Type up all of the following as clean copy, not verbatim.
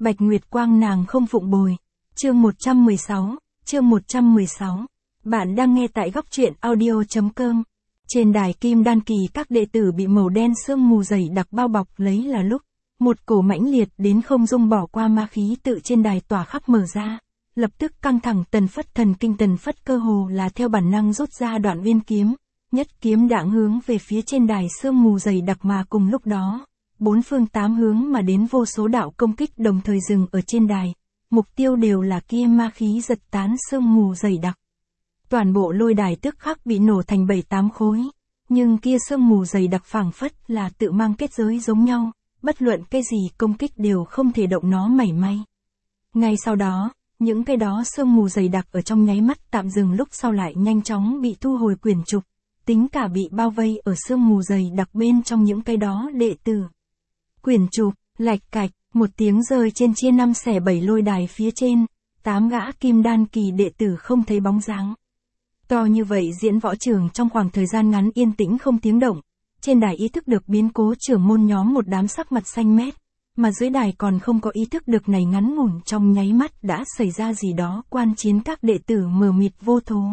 Bạch Nguyệt Quang nàng không phụng bồi. Chương 116. Bạn đang nghe tại góc truyện audio.com. Trên đài Kim Đan kỳ các đệ tử bị màu đen sương mù dày đặc bao bọc lấy là lúc, một cổ mãnh liệt đến không dung bỏ qua ma khí tự trên đài tỏa khắp mở ra. Lập tức căng thẳng Tần Phất thần kinh Tần Phất cơ hồ là theo bản năng rút ra đoạn uyên kiếm, nhất kiếm đãng hướng về phía trên đài sương mù dày đặc mà cùng lúc đó, bốn phương tám hướng mà đến vô số đạo công kích đồng thời dừng ở trên đài, mục tiêu đều là kia ma khí giật tán sương mù dày đặc. Toàn bộ lôi đài tức khắc bị nổ thành 7-8 khối, nhưng kia sương mù dày đặc phảng phất là tự mang kết giới giống nhau, bất luận cái gì công kích đều không thể động nó mảy may. Ngay sau đó, những cái đó sương mù dày đặc ở trong nháy mắt tạm dừng lúc sau lại nhanh chóng bị thu hồi quyển trục, tính cả bị bao vây ở sương mù dày đặc bên trong những cái đó đệ tử. Quyển trục, lạch cạch, một tiếng rơi trên chia 5 xẻ 7 lôi đài phía trên, 8 gã Kim Đan kỳ đệ tử không thấy bóng dáng. To như vậy diễn võ trường trong khoảng thời gian ngắn yên tĩnh không tiếng động, trên đài ý thức được biến cố trưởng môn nhóm một đám sắc mặt xanh mét, mà dưới đài còn không có ý thức được này ngắn ngủn trong nháy mắt đã xảy ra gì đó quan chiến các đệ tử mờ mịt vô thố.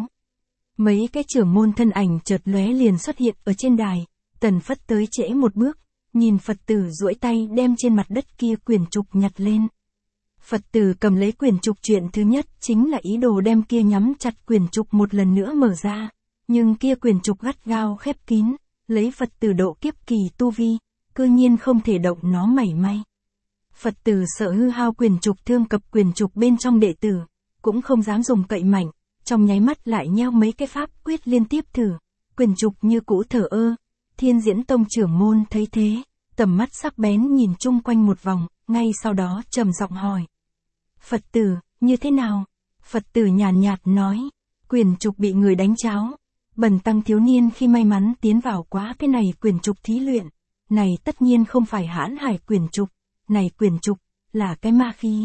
Mấy cái trưởng môn thân ảnh chợt lóe liền xuất hiện ở trên đài, Tần Phất tới trễ một bước, nhìn Phật tử duỗi tay đem trên mặt đất kia quyển trục nhặt lên. Phật tử cầm lấy quyển trục chuyện thứ nhất chính là ý đồ đem kia nhắm chặt quyển trục một lần nữa mở ra, nhưng kia quyển trục gắt gao khép kín, lấy Phật tử độ kiếp kỳ tu vi, cư nhiên không thể động nó mảy may. Phật tử sợ hư hao quyển trục thương cập quyển trục bên trong đệ tử, cũng không dám dùng cậy mạnh, trong nháy mắt lại nheo mấy cái pháp quyết liên tiếp thử, quyển trục như cũ thở ơ. Thiên Diễn Tông trưởng môn thấy thế, tầm mắt sắc bén nhìn chung quanh một vòng, ngay sau đó trầm giọng hỏi. Phật tử, như thế nào? Phật tử nhàn nhạt nói, quyển trục bị người đánh cháo. Bần tăng thiếu niên khi may mắn tiến vào quá cái này quyển trục thí luyện, này tất nhiên không phải hãn hải quyển trục, này quyển trục, là cái ma khí.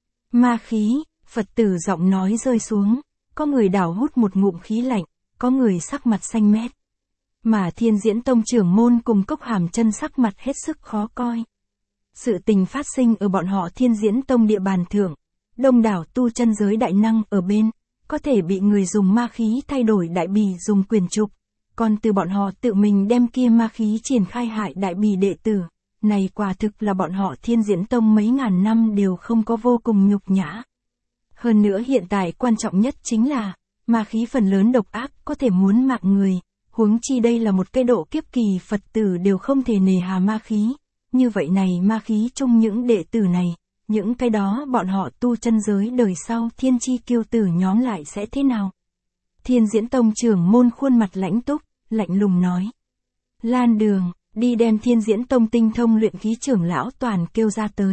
Ma khí, Phật tử giọng nói rơi xuống, có người đảo hút một ngụm khí lạnh, có người sắc mặt xanh mét. Mà Thiên Diễn Tông trưởng môn cùng Cốc Hàm Chân sắc mặt hết sức khó coi. Sự tình phát sinh ở bọn họ Thiên Diễn Tông địa bàn thượng, đông đảo tu chân giới đại năng ở bên, có thể bị người dùng ma khí thay đổi đại bì dùng quyển trục, còn từ bọn họ tự mình đem kia ma khí triển khai hại đại bì đệ tử, này quả thực là bọn họ Thiên Diễn Tông mấy ngàn năm đều không có vô cùng nhục nhã. Hơn nữa hiện tại quan trọng nhất chính là, ma khí phần lớn độc ác có thể muốn mạng người, huống chi đây là một cái độ kiếp kỳ Phật tử đều không thể nề hà ma khí, như vậy này ma khí chung những đệ tử này, những cái đó bọn họ tu chân giới đời sau thiên chi kiêu tử nhóm lại sẽ thế nào? Thiên Diễn Tông trưởng môn khuôn mặt lãnh túc, lạnh lùng nói. Lan Đường, đi đem Thiên Diễn Tông tinh thông luyện khí trưởng lão toàn kêu ra tới.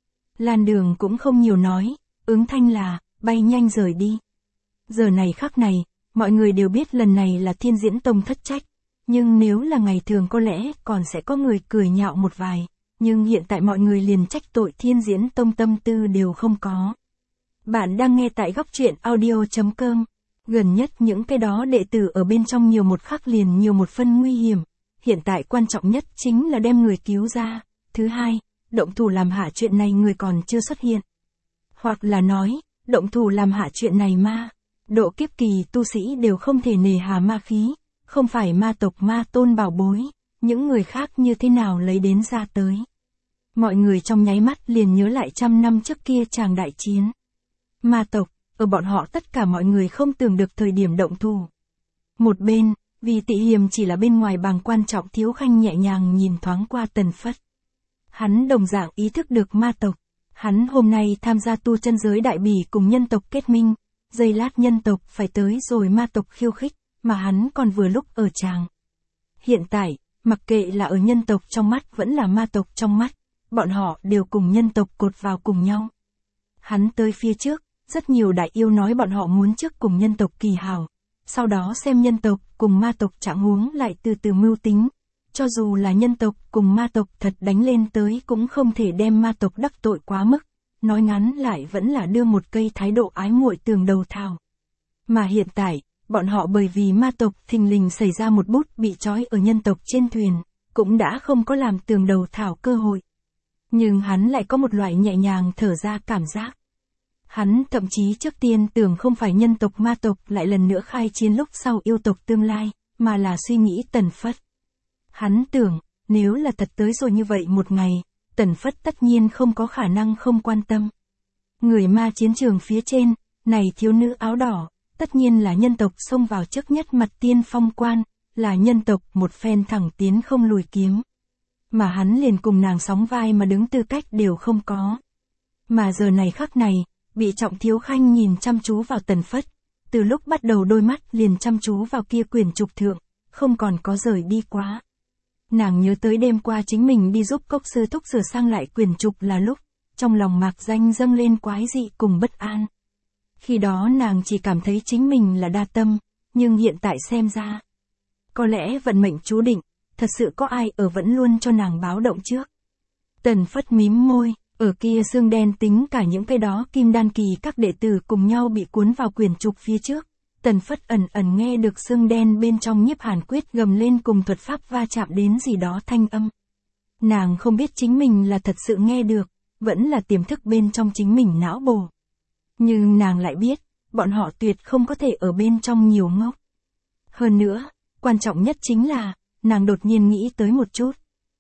Lan Đường cũng không nhiều nói, ứng thanh là, bay nhanh rời đi. Giờ này khắc này, mọi người đều biết lần này là Thiên Diễn Tông thất trách, nhưng nếu là ngày thường có lẽ còn sẽ có người cười nhạo một vài, nhưng hiện tại mọi người liền trách tội Thiên Diễn Tông tâm tư đều không có. Bạn đang nghe tại góc truyện audio.com, gần nhất những cái đó đệ tử ở bên trong nhiều một khắc liền nhiều một phân nguy hiểm, hiện tại quan trọng nhất chính là đem người cứu ra, thứ hai, động thủ làm hạ chuyện này người còn chưa xuất hiện. Hoặc là nói, động thủ làm hạ chuyện này ma. Độ kiếp kỳ tu sĩ đều không thể nề hà ma khí, không phải ma tộc ma tôn bảo bối, những người khác như thế nào lấy đến ra tới. Mọi người trong nháy mắt liền nhớ lại 100 năm trước kia chàng đại chiến. Ma tộc, ở bọn họ tất cả mọi người không tưởng được thời điểm động thủ. Một bên, vì Tị Hiềm chỉ là bên ngoài bàng quan Trọng Thiếu Khanh nhẹ nhàng nhìn thoáng qua Tần Phất. Hắn đồng dạng ý thức được ma tộc, hắn hôm nay tham gia tu chân giới đại bỉ cùng nhân tộc kết minh. Giây lát nhân tộc phải tới rồi ma tộc khiêu khích, mà hắn còn vừa lúc ở tràng. Hiện tại, mặc kệ là ở nhân tộc trong mắt vẫn là ma tộc trong mắt, bọn họ đều cùng nhân tộc cột vào cùng nhau. Hắn tới phía trước, rất nhiều đại yêu nói bọn họ muốn trước cùng nhân tộc kỳ hảo, sau đó xem nhân tộc cùng ma tộc trạng huống lại từ từ mưu tính. Cho dù là nhân tộc cùng ma tộc thật đánh lên tới cũng không thể đem ma tộc đắc tội quá mức. Nói ngắn lại vẫn là đưa một cây thái độ ái muội tường đầu thảo. Mà hiện tại, bọn họ bởi vì ma tộc thình lình xảy ra một bút bị trói ở nhân tộc trên thuyền, cũng đã không có làm tường đầu thảo cơ hội. Nhưng hắn lại có một loại nhẹ nhàng thở ra cảm giác. Hắn thậm chí trước tiên tưởng không phải nhân tộc ma tộc lại lần nữa khai chiến lúc sau yêu tộc tương lai, mà là suy nghĩ Tần Phất. Hắn tưởng, nếu là thật tới rồi như vậy một ngày, Tần Phất tất nhiên không có khả năng không quan tâm. Người ma chiến trường phía trên, này thiếu nữ áo đỏ, tất nhiên là nhân tộc xông vào trước nhất mặt tiên phong quan, là nhân tộc một phen thẳng tiến không lùi kiếm. Mà hắn liền cùng nàng sóng vai mà đứng tư cách đều không có. Mà giờ này khắc này, bị Trọng Thiếu Khanh nhìn chăm chú vào Tần Phất, từ lúc bắt đầu đôi mắt liền chăm chú vào kia quyển trục thượng, không còn có rời đi quá. Nàng nhớ tới đêm qua chính mình đi giúp Cốc Sư Thúc sửa sang lại quyển trục là lúc, trong lòng mạc danh dâng lên quái dị cùng bất an. Khi đó nàng chỉ cảm thấy chính mình là đa tâm, nhưng hiện tại xem ra, có lẽ vận mệnh chú định, thật sự có ai ở vẫn luôn cho nàng báo động trước. Tần Phất mím môi, ở kia xương đen tính cả những cái đó kim đan kỳ các đệ tử cùng nhau bị cuốn vào quyển trục phía trước. Tần Phất ẩn ẩn nghe được xương đen bên trong Nhiếp Hàn Quyết gầm lên cùng thuật pháp va chạm đến gì đó thanh âm. Nàng không biết chính mình là thật sự nghe được, vẫn là tiềm thức bên trong chính mình não bổ. Nhưng nàng lại biết, bọn họ tuyệt không có thể ở bên trong nhiều ngốc. Hơn nữa, quan trọng nhất chính là, nàng đột nhiên nghĩ tới một chút.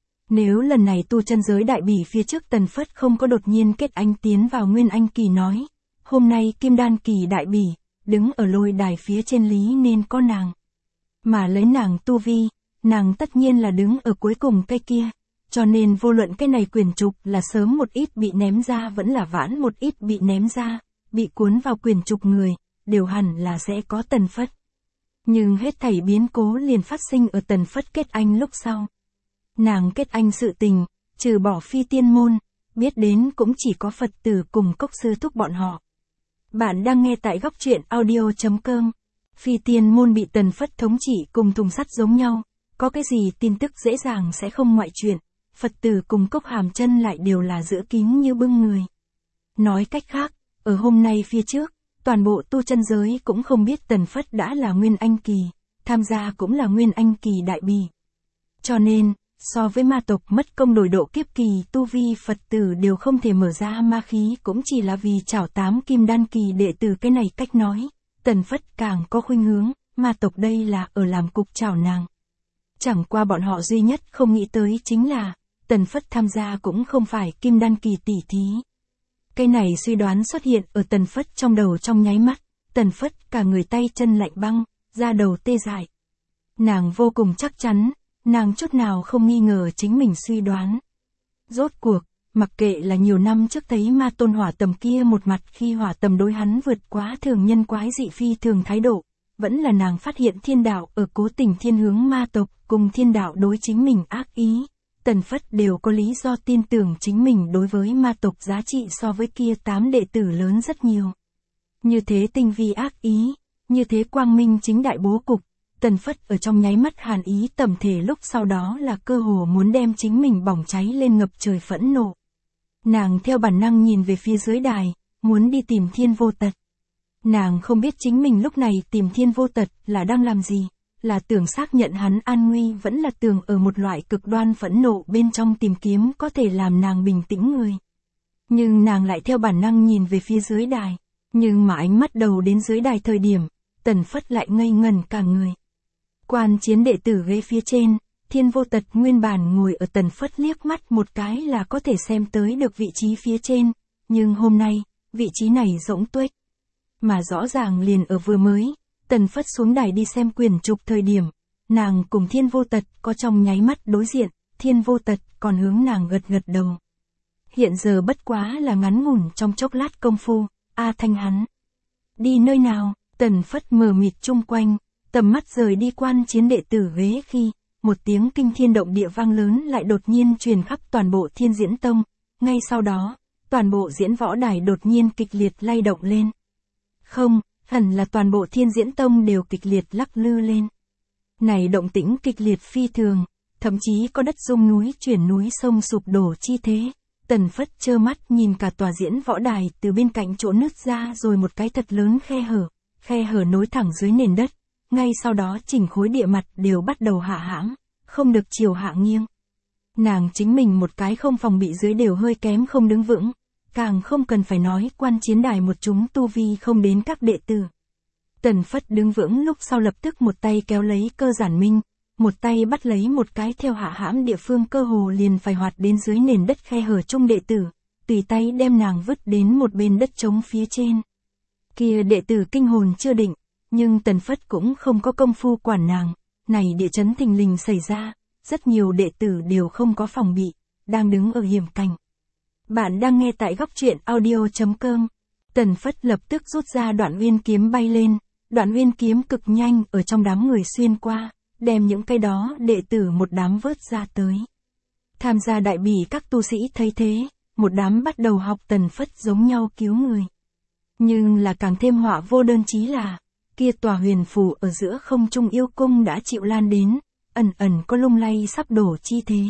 Nếu lần này tu chân giới đại bỉ phía trước Tần Phất không có đột nhiên kết anh tiến vào Nguyên Anh kỳ nói, hôm nay Kim Đan kỳ đại bỉ, đứng ở lôi đài phía trên lý nên có nàng. Mà lấy nàng tu vi, nàng tất nhiên là đứng ở cuối cùng cái kia, cho nên vô luận cái này quyển trục là sớm một ít bị ném ra vẫn là vãn một ít bị ném ra, bị cuốn vào quyển trục người, đều hẳn là sẽ có Tần Phất. Nhưng hết thảy biến cố liền phát sinh ở Tần Phất kết anh lúc sau. Nàng kết anh sự tình, trừ bỏ phi tiên môn, biết đến cũng chỉ có Phật tử cùng Cốc Sư Thúc bọn họ. Bạn đang nghe tại góc truyện audio.com. Phi tiên môn bị Tần Phất thống trị cùng thùng sắt giống nhau, có cái gì tin tức dễ dàng sẽ không ngoại chuyện, Phật tử cùng Cốc Hàm Chân lại đều là giữ kín như bưng người. Nói cách khác, ở hôm nay phía trước, toàn bộ tu chân giới cũng không biết Tần Phất đã là Nguyên Anh kỳ, tham gia cũng là Nguyên Anh kỳ đại bỉ. Cho nên, so với ma tộc mất công đổi độ kiếp kỳ tu vi Phật tử đều không thể mở ra ma khí cũng chỉ là vì chảo 8 kim đan kỳ đệ tử cái này cách nói, Tần Phất càng có khuynh hướng, ma tộc đây là ở làm cục chảo nàng. Chẳng qua bọn họ duy nhất không nghĩ tới chính là, Tần Phất tham gia cũng không phải kim đan kỳ tỷ thí. Cái này suy đoán xuất hiện ở Tần Phất trong đầu trong nháy mắt, Tần Phất cả người tay chân lạnh băng, da đầu tê dại. Nàng vô cùng chắc chắn, nàng chút nào không nghi ngờ chính mình suy đoán. Rốt cuộc, mặc kệ là nhiều năm trước thấy ma tôn hỏa tầm kia một mặt khi hỏa tầm đối hắn vượt quá thường nhân quái dị phi thường thái độ, vẫn là nàng phát hiện thiên đạo ở cố tình thiên hướng ma tộc cùng thiên đạo đối chính mình ác ý. Tần Phất đều có lý do tin tưởng chính mình đối với ma tộc giá trị so với kia 8 đệ tử lớn rất nhiều. Như thế tinh vi ác ý, như thế quang minh chính đại bố cục, Tần Phất ở trong nháy mắt hàn ý tầm thể lúc sau đó là cơ hồ muốn đem chính mình bỏng cháy lên ngập trời phẫn nộ. Nàng theo bản năng nhìn về phía dưới đài, muốn đi tìm Thiên Vô Tật. Nàng không biết chính mình lúc này tìm Thiên Vô Tật là đang làm gì, là tưởng xác nhận hắn an nguy vẫn là tưởng ở một loại cực đoan phẫn nộ bên trong tìm kiếm có thể làm nàng bình tĩnh người. Nhưng nàng lại theo bản năng nhìn về phía dưới đài, nhưng mà ánh mắt đầu đến dưới đài thời điểm, Tần Phất lại ngây ngẩn cả người. Quan chiến đệ tử ghế phía trên, Thiên Vô Tật nguyên bản ngồi ở Tần Phất liếc mắt một cái là có thể xem tới được vị trí phía trên, nhưng hôm nay, vị trí này rỗng tuếch. Mà rõ ràng liền ở vừa mới, Tần Phất xuống đài đi xem quyển trục thời điểm, nàng cùng Thiên Vô Tật có trong nháy mắt đối diện, Thiên Vô Tật còn hướng nàng gật gật đầu. Hiện giờ bất quá là ngắn ngủn trong chốc lát công phu, A Thanh hắn. Đi nơi nào, Tần Phất mờ mịt chung quanh, tầm mắt rời đi quan chiến đệ tử ghế khi, một tiếng kinh thiên động địa vang lớn lại đột nhiên truyền khắp toàn bộ Thiên Diễn Tông, ngay sau đó, toàn bộ diễn võ đài đột nhiên kịch liệt lay động lên. Không, hẳn là toàn bộ Thiên Diễn Tông đều kịch liệt lắc lư lên. Này động tĩnh kịch liệt phi thường, thậm chí có đất rung núi chuyển núi sông sụp đổ chi thế. Tần Phất trơ mắt nhìn cả tòa diễn võ đài từ bên cạnh chỗ nứt ra rồi một cái thật lớn khe hở nối thẳng dưới nền đất, ngay sau đó chỉnh khối địa mặt đều bắt đầu hạ hãm, không được chiều hạ nghiêng. Nàng chính mình một cái không phòng bị dưới đều hơi kém không đứng vững, càng không cần phải nói quan chiến đài một chúng tu vi không đến các đệ tử. Tần Phất đứng vững lúc sau lập tức một tay kéo lấy Cơ Giản Minh, một tay bắt lấy một cái theo hạ hãm địa phương cơ hồ liền phải hoạt đến dưới nền đất khe hở chung đệ tử, tùy tay đem nàng vứt đến một bên đất trống phía trên. Kia đệ tử kinh hồn chưa định, nhưng Tần Phất cũng không có công phu quản nàng, này địa chấn thình lình xảy ra, rất nhiều đệ tử đều không có phòng bị, đang đứng ở hiểm cảnh. Bạn đang nghe tại góc truyện audio.com. Tần Phất lập tức rút ra Đoạn Uyên kiếm bay lên, Đoạn Uyên kiếm cực nhanh ở trong đám người xuyên qua, đem những cái đó đệ tử một đám vớt ra tới. Tham gia đại bỉ các tu sĩ thấy thế, một đám bắt đầu học Tần Phất giống nhau cứu người. Nhưng là càng thêm họa vô đơn chí là, kia tòa huyền phù ở giữa không trung yêu cung đã chịu lan đến, ẩn ẩn có lung lay sắp đổ chi thế.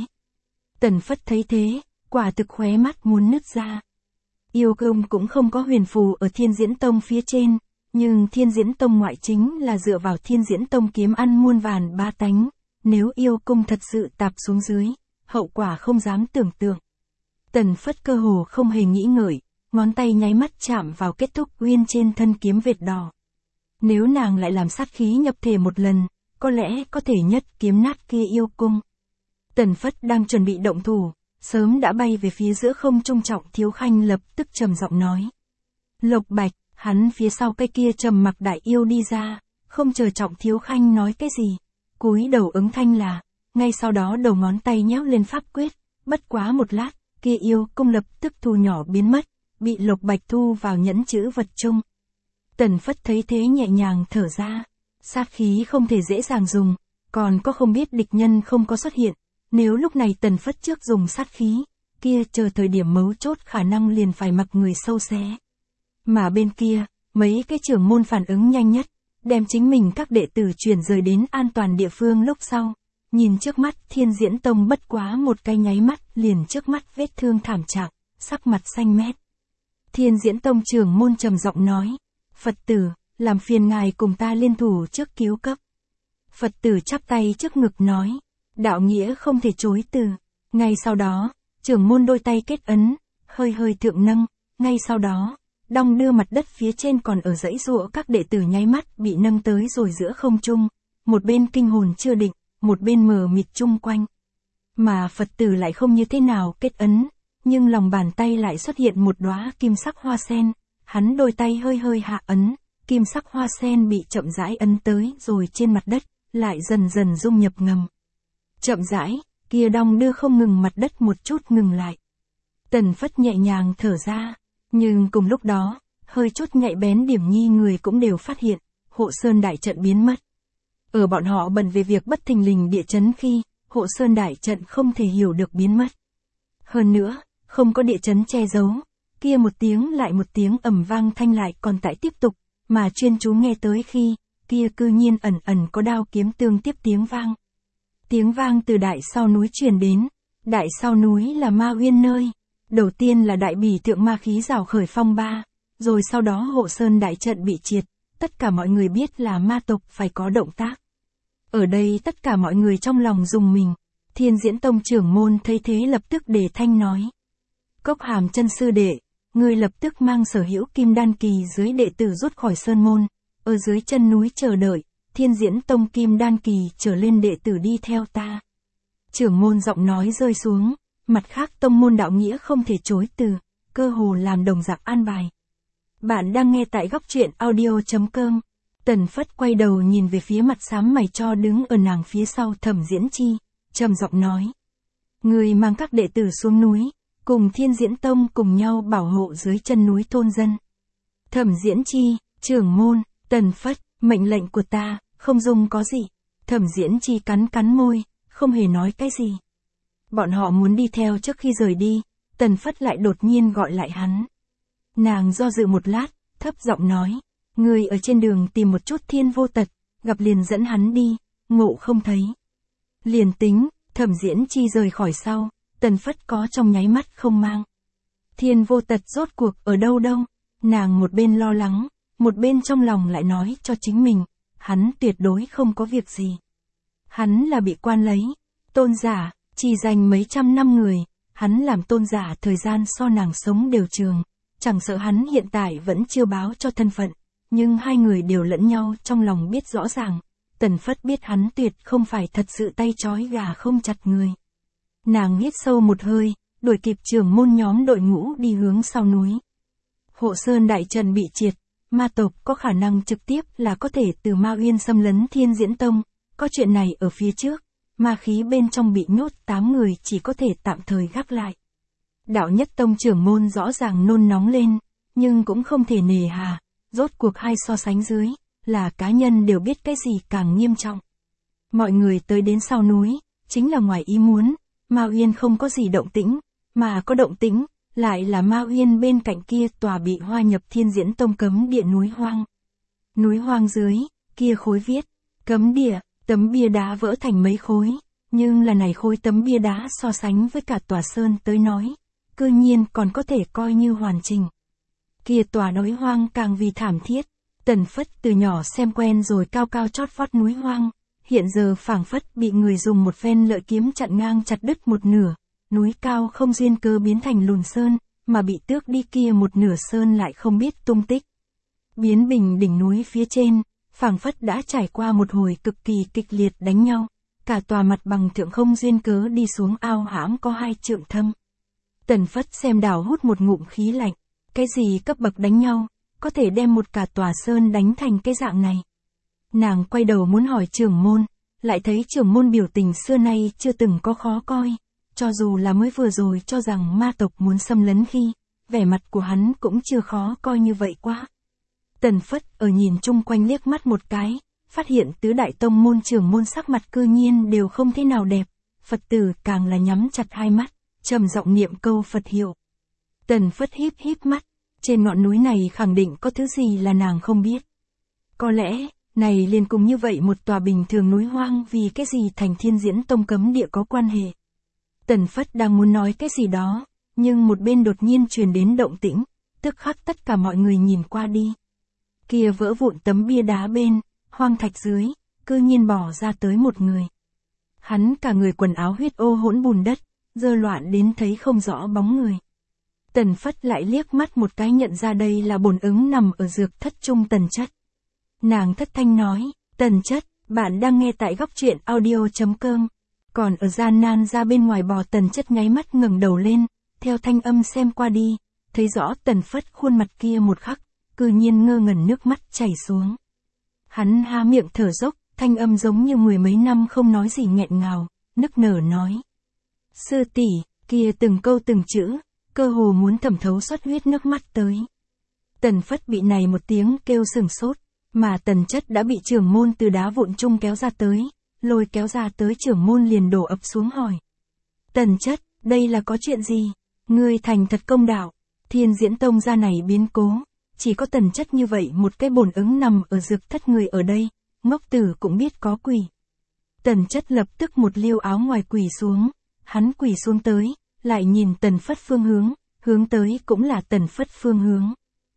Tần Phất thấy thế, quả thực khóe mắt muốn nứt ra. Yêu cung cũng không có huyền phù ở Thiên Diễn Tông phía trên, nhưng Thiên Diễn Tông ngoại chính là dựa vào Thiên Diễn Tông kiếm ăn muôn vàn ba tánh, nếu yêu cung thật sự tạp xuống dưới, hậu quả không dám tưởng tượng. Tần Phất cơ hồ không hề nghĩ ngợi, ngón tay nháy mắt chạm vào kết thúc uyên trên thân kiếm vệt đỏ. Nếu nàng lại làm sát khí nhập thể một lần, có lẽ có thể nhất kiếm nát kia yêu cung. Tần Phất đang chuẩn bị động thủ, sớm đã bay về phía giữa không trung Trọng Thiếu Khanh lập tức trầm giọng nói. Lộc Bạch, hắn phía sau cái kia trầm mặc đại yêu đi ra, không chờ Trọng Thiếu Khanh nói cái gì, cúi đầu ứng thanh là, ngay sau đó đầu ngón tay nhéo lên pháp quyết, bất quá một lát, kia yêu cung lập tức thu nhỏ biến mất, bị Lộc Bạch thu vào nhẫn chữ vật chung. Tần Phất thấy thế nhẹ nhàng thở ra, sát khí không thể dễ dàng dùng, còn có không biết địch nhân không có xuất hiện, nếu lúc này Tần Phất trước dùng sát khí, kia chờ thời điểm mấu chốt khả năng liền phải mặc người sâu xé. Mà bên kia, mấy cái trưởng môn phản ứng nhanh nhất, đem chính mình các đệ tử chuyển rời đến an toàn địa phương lúc sau, nhìn trước mắt Thiên Diễn Tông bất quá một cái nháy mắt liền trước mắt vết thương thảm trạng, sắc mặt xanh mét. Thiên Diễn Tông trưởng môn trầm giọng nói, Phật tử, làm phiền ngài cùng ta liên thủ trước cứu cấp. Phật tử chắp tay trước ngực nói, đạo nghĩa không thể chối từ. Ngay sau đó, trưởng môn đôi tay kết ấn, hơi hơi thượng nâng, ngay sau đó, đong đưa mặt đất phía trên còn ở dãy giụa các đệ tử nháy mắt bị nâng tới rồi giữa không trung, một bên kinh hồn chưa định, một bên mờ mịt chung quanh. Mà Phật tử lại không như thế nào kết ấn, nhưng lòng bàn tay lại xuất hiện một đóa kim sắc hoa sen, hắn đôi tay hơi hơi hạ ấn, kim sắc hoa sen bị chậm rãi ấn tới rồi trên mặt đất, lại dần dần dung nhập ngầm. Chậm rãi, kia đong đưa không ngừng mặt đất một chút ngừng lại. Tần Phất nhẹ nhàng thở ra, nhưng cùng lúc đó, hơi chút nhạy bén điểm nhi người cũng đều phát hiện, Hộ Sơn đại trận biến mất. Ở bọn họ bận về việc bất thình lình địa chấn khi, Hộ Sơn đại trận không thể hiểu được biến mất. Hơn nữa, không có địa chấn che giấu, kia một tiếng lại một tiếng ầm vang thanh lại còn tại tiếp tục, mà chuyên chú nghe tới khi, kia cư nhiên ẩn ẩn có đao kiếm tương tiếp tiếng vang. Tiếng vang từ đại sau núi truyền đến, đại sau núi là Ma Uyên nơi. Đầu tiên là đại bỉ thượng ma khí rào khởi phong ba, rồi sau đó Hộ Sơn đại trận bị triệt, tất cả mọi người biết là ma tộc phải có động tác. Ở đây tất cả mọi người trong lòng rùng mình, Thiên Diễn Tông trưởng môn thấy thế lập tức đề thanh nói. Cốc Hàm chân sư đệ, người lập tức mang sở hữu kim đan kỳ dưới đệ tử rút khỏi sơn môn, ở dưới chân núi chờ đợi, Thiên Diễn Tông kim đan kỳ trở lên đệ tử đi theo ta. Trưởng môn giọng nói rơi xuống, mặt khác tông môn đạo nghĩa không thể chối từ, cơ hồ làm đồng dạng an bài. Bạn đang nghe tại góc truyện audio.com. Tần Phất quay đầu nhìn về phía mặt xám mày cho đứng ở nàng phía sau Thẩm Diễn Chi, trầm giọng nói. Người mang các đệ tử xuống núi, cùng Thiên Diễn Tông cùng nhau bảo hộ dưới chân núi thôn dân. Thẩm Diễn Chi, trưởng môn, Tần Phất, mệnh lệnh của ta, không dung có gì. Thẩm Diễn Chi cắn cắn môi, không hề nói cái gì. Bọn họ muốn đi theo trước khi rời đi, Tần Phất lại đột nhiên gọi lại hắn. Nàng do dự một lát, thấp giọng nói, người ở trên đường tìm một chút Thiên Vô Tật, gặp liền dẫn hắn đi, ngộ không thấy. Liền tính, Thẩm Diễn Chi rời khỏi sau, Tần Phất có trong nháy mắt không mang. Thiên Vô Tật rốt cuộc ở đâu đâu, nàng một bên lo lắng, một bên trong lòng lại nói cho chính mình, hắn tuyệt đối không có việc gì. Hắn là bị quan lấy, tôn giả, Chỉ dành mấy trăm năm người, hắn làm tôn giả thời gian so nàng sống đều trường, chẳng sợ hắn hiện tại vẫn chưa báo cho thân phận, nhưng hai người đều lẫn nhau trong lòng biết rõ ràng. Tần Phất biết hắn tuyệt không phải thật sự tay trói gà không chặt người. Nàng hít sâu một hơi, đuổi kịp trưởng môn nhóm đội ngũ đi hướng sau núi. Hộ Sơn đại trận bị triệt, ma tộc có khả năng trực tiếp là có thể từ Ma Uyên xâm lấn Thiên Diễn Tông, có chuyện này ở phía trước, ma khí bên trong bị nhốt 8 người chỉ có thể tạm thời gác lại. Đạo Nhất Tông trưởng môn rõ ràng nôn nóng lên, nhưng cũng không thể nề hà, rốt cuộc hai so sánh dưới, là cá nhân đều biết cái gì càng nghiêm trọng. Mọi người tới đến sau núi, chính là ngoài ý muốn, Ma Uyên không có gì động tĩnh, mà có động tĩnh, lại là Ma Uyên bên cạnh kia tòa bị hoa nhập Thiên Diễn Tông cấm địa núi hoang. Núi hoang dưới, kia khối viết, cấm địa, tấm bia đá vỡ thành mấy khối, nhưng là này khối tấm bia đá so sánh với cả tòa sơn tới nói, cư nhiên còn có thể coi như hoàn chỉnh. Kia tòa núi hoang càng vì thảm thiết, Tần Phất từ nhỏ xem quen rồi cao cao chót vót núi hoang, hiện giờ phảng phất bị người dùng một phen lợi kiếm chặn ngang chặt đứt một nửa, núi cao không duyên cơ biến thành lùn sơn, mà bị tước đi kia một nửa sơn lại không biết tung tích. Biến Bình đỉnh núi phía trên, phảng phất đã trải qua một hồi cực kỳ kịch liệt đánh nhau, cả tòa mặt bằng thượng không duyên cớ đi xuống ao hãm có 2 trượng thâm. Tần Phất xem đảo hút một ngụm khí lạnh, cái gì cấp bậc đánh nhau, có thể đem một cả tòa sơn đánh thành cái dạng này. Nàng quay đầu muốn hỏi trưởng môn, lại thấy trưởng môn biểu tình xưa nay chưa từng có khó coi, cho dù là mới vừa rồi cho rằng ma tộc muốn xâm lấn khi, vẻ mặt của hắn cũng chưa khó coi như vậy quá. Tần Phất ở nhìn chung quanh liếc mắt một cái, phát hiện tứ đại tông môn trưởng môn sắc mặt cư nhiên đều không thế nào đẹp, Phật tử càng là nhắm chặt hai mắt, trầm giọng niệm câu Phật hiệu. Tần Phất híp híp mắt, trên ngọn núi này khẳng định có thứ gì là nàng không biết. Có lẽ, này liền cùng như vậy một tòa bình thường núi hoang vì cái gì thành Thiên Diễn Tông cấm địa có quan hệ. Tần Phất đang muốn nói cái gì đó, nhưng một bên đột nhiên truyền đến động tĩnh, tức khắc tất cả mọi người nhìn qua đi. Kia vỡ vụn tấm bia đá bên, hoang thạch dưới, cư nhiên bỏ ra tới một người. Hắn cả người quần áo huyết ô hỗn bùn đất, dơ loạn đến thấy không rõ bóng người. Tần Phất lại liếc mắt một cái nhận ra đây là bổn ứng nằm ở dược thất trung Tần Chất. Nàng thất thanh nói, Tần Chất, bạn đang nghe tại góc truyện audio.com. Còn ở gian nan ra bên ngoài bò Tần Chất nháy mắt ngẩng đầu lên, theo thanh âm xem qua đi, thấy rõ Tần Phất khuôn mặt kia một khắc, cư nhiên ngơ ngẩn nước mắt chảy xuống. Hắn há miệng thở dốc, thanh âm giống như 10 mấy năm không nói gì nghẹn ngào, nức nở nói. Sư tỷ, kia từng câu từng chữ, cơ hồ muốn thẩm thấu xuất huyết nước mắt tới. Tần Phất bị này một tiếng kêu sừng sốt, mà Tần Chất đã bị trưởng môn từ đá vụn chung kéo ra tới, lôi kéo ra tới trưởng môn liền đổ ập xuống hỏi. Tần Chất, đây là có chuyện gì? Ngươi thành thật công đạo, Thiên Diễn Tông ra này biến cố, chỉ có Tần Chất như vậy một cái bổn ứng nằm ở dược thất người ở đây, ngốc tử cũng biết có quỷ. Tần Chất lập tức một liêu áo ngoài quỳ xuống, hắn quỳ xuống tới, lại nhìn Tần Phất phương hướng tới cũng là Tần Phất phương hướng.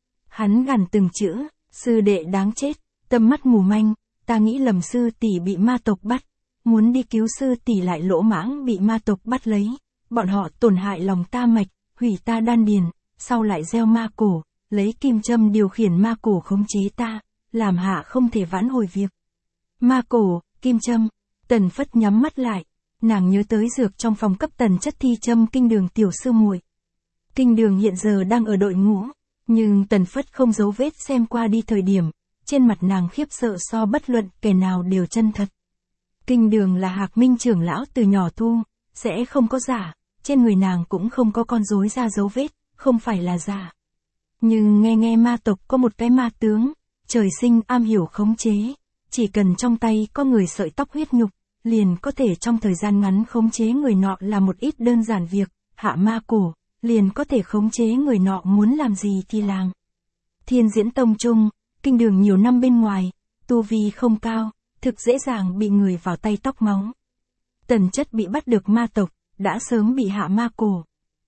Hắn gằn từng chữ, sư đệ đáng chết, tâm mắt mù manh, ta nghĩ lầm sư tỷ bị ma tộc bắt, muốn đi cứu sư tỷ lại lỗ mãng bị ma tộc bắt lấy, bọn họ tổn hại lòng ta mạch, hủy ta đan điền, sau lại gieo ma cổ, lấy kim châm điều khiển ma cổ khống chế ta, làm hạ không thể vãn hồi việc. Ma cổ, kim châm, Tần Phất nhắm mắt lại, nàng nhớ tới dược trong phòng cấp Tần Chất thi châm Kinh Đường tiểu sư muội. Kinh Đường hiện giờ đang ở đội ngũ, nhưng Tần Phất không giấu vết xem qua đi thời điểm, trên mặt nàng khiếp sợ so bất luận kẻ nào đều chân thật. Kinh Đường là Hạc Minh trưởng lão từ nhỏ thu, sẽ không có giả, trên người nàng cũng không có con rối ra dấu vết, không phải là giả. Nhưng nghe ma tộc có một cái ma tướng, trời sinh am hiểu khống chế, chỉ cần trong tay có người sợi tóc huyết nhục, liền có thể trong thời gian ngắn khống chế người nọ là một ít đơn giản việc, hạ ma cổ, liền có thể khống chế người nọ muốn làm gì thì làm. Thiên Diễn Tông chung, Kinh Đường nhiều năm bên ngoài, tu vi không cao, thực dễ dàng bị người vào tay tóc máu. Tần Chất bị bắt được ma tộc, đã sớm bị hạ ma cổ.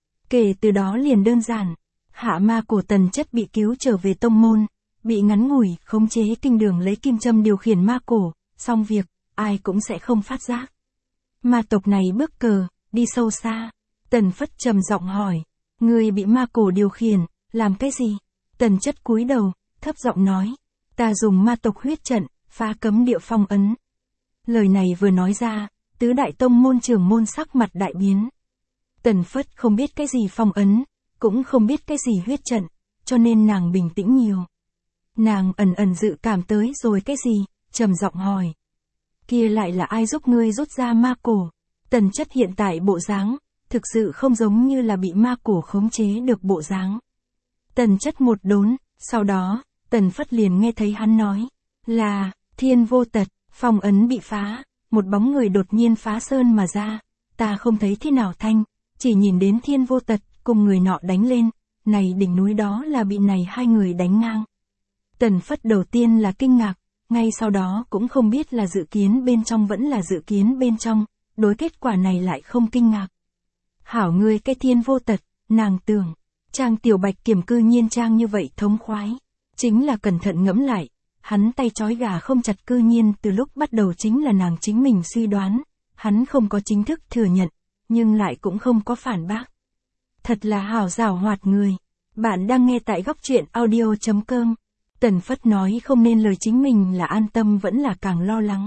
Kể từ đó liền đơn giản, hạ ma cổ Tần Chất bị cứu trở về tông môn, bị ngắn ngủi khống chế Kinh Đường lấy kim châm điều khiển ma cổ, xong việc, ai cũng sẽ không phát giác. Ma tộc này bước cờ, đi sâu xa. Tần Phất trầm giọng hỏi, ngươi bị ma cổ điều khiển, làm cái gì? Tần Chất cúi đầu, thấp giọng nói, ta dùng ma tộc huyết trận, phá cấm địa phong ấn. Lời này vừa nói ra, tứ đại tông môn trưởng môn sắc mặt đại biến. Tần Phất không biết cái gì phong ấn, cũng không biết cái gì huyết trận, cho nên nàng bình tĩnh nhiều. Nàng ẩn ẩn dự cảm tới rồi cái gì, trầm giọng hỏi. Kia lại là ai giúp ngươi rút ra ma cổ? Tần Chất hiện tại bộ dáng, thực sự không giống như là bị ma cổ khống chế được bộ dáng. Tần Chất một đốn, sau đó, Tần Phất liền nghe thấy hắn nói, là, Thiên Vô Tật, phong ấn bị phá, một bóng người đột nhiên phá sơn mà ra, ta không thấy thế nào thanh, chỉ nhìn đến Thiên Vô Tật, cùng người nọ đánh lên, này đỉnh núi đó là bị này hai người đánh ngang. Tần Phất đầu tiên là kinh ngạc, ngay sau đó cũng không biết là dự kiến bên trong vẫn là dự kiến bên trong, đối kết quả này lại không kinh ngạc. Hảo ngươi cái Thiên Vô Tật, nàng tưởng, Trang Tiểu Bạch Kiểm cư nhiên trang như vậy thống khoái, chính là cẩn thận ngẫm lại, hắn tay trói gà không chặt cư nhiên từ lúc bắt đầu chính là nàng chính mình suy đoán, hắn không có chính thức thừa nhận, nhưng lại cũng không có phản bác. Thật là hảo giảo hoạt người. Bạn đang nghe tại góc truyện audio.com. Tần Phất nói không nên lời chính mình là an tâm vẫn là càng lo lắng.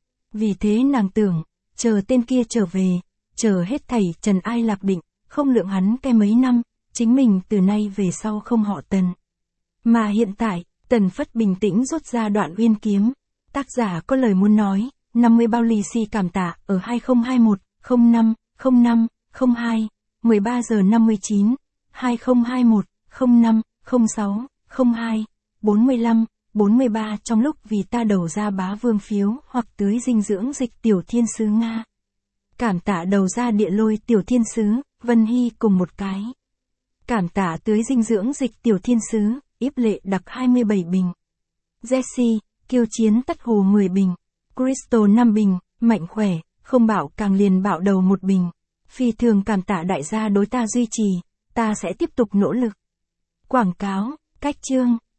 Vì thế nàng tưởng, chờ tên kia trở về, chờ hết thảy trần ai lạc định, không lượng hắn cái mấy năm, chính mình từ nay về sau không họ Tần. Mà hiện tại, Tần Phất bình tĩnh rút ra đoạn Uyên Kiếm. Tác giả có lời muốn nói, 50 bao lì xì cảm tạ ở 2021, 05, 05, 02, 13 giờ 59, 2021, 05, 06, 02, 45, 43 trong lúc vì ta đầu ra bá vương phiếu hoặc tưới dinh dưỡng dịch tiểu thiên sứ Nga. Cảm tạ đầu ra địa lôi tiểu thiên sứ, Vân Hy cùng một cái. Cảm tạ tưới dinh dưỡng dịch tiểu thiên sứ, Yếp Lệ đặc 27 bình. Jesse, Kiêu Chiến Tất Hồ 10 bình. Crystal 5 bình, mạnh khỏe, không bảo càng liền bảo đầu 1 bình. Phi thường cảm tạ đại gia đối ta duy trì, ta sẽ tiếp tục nỗ lực. Quảng cáo, cách chương.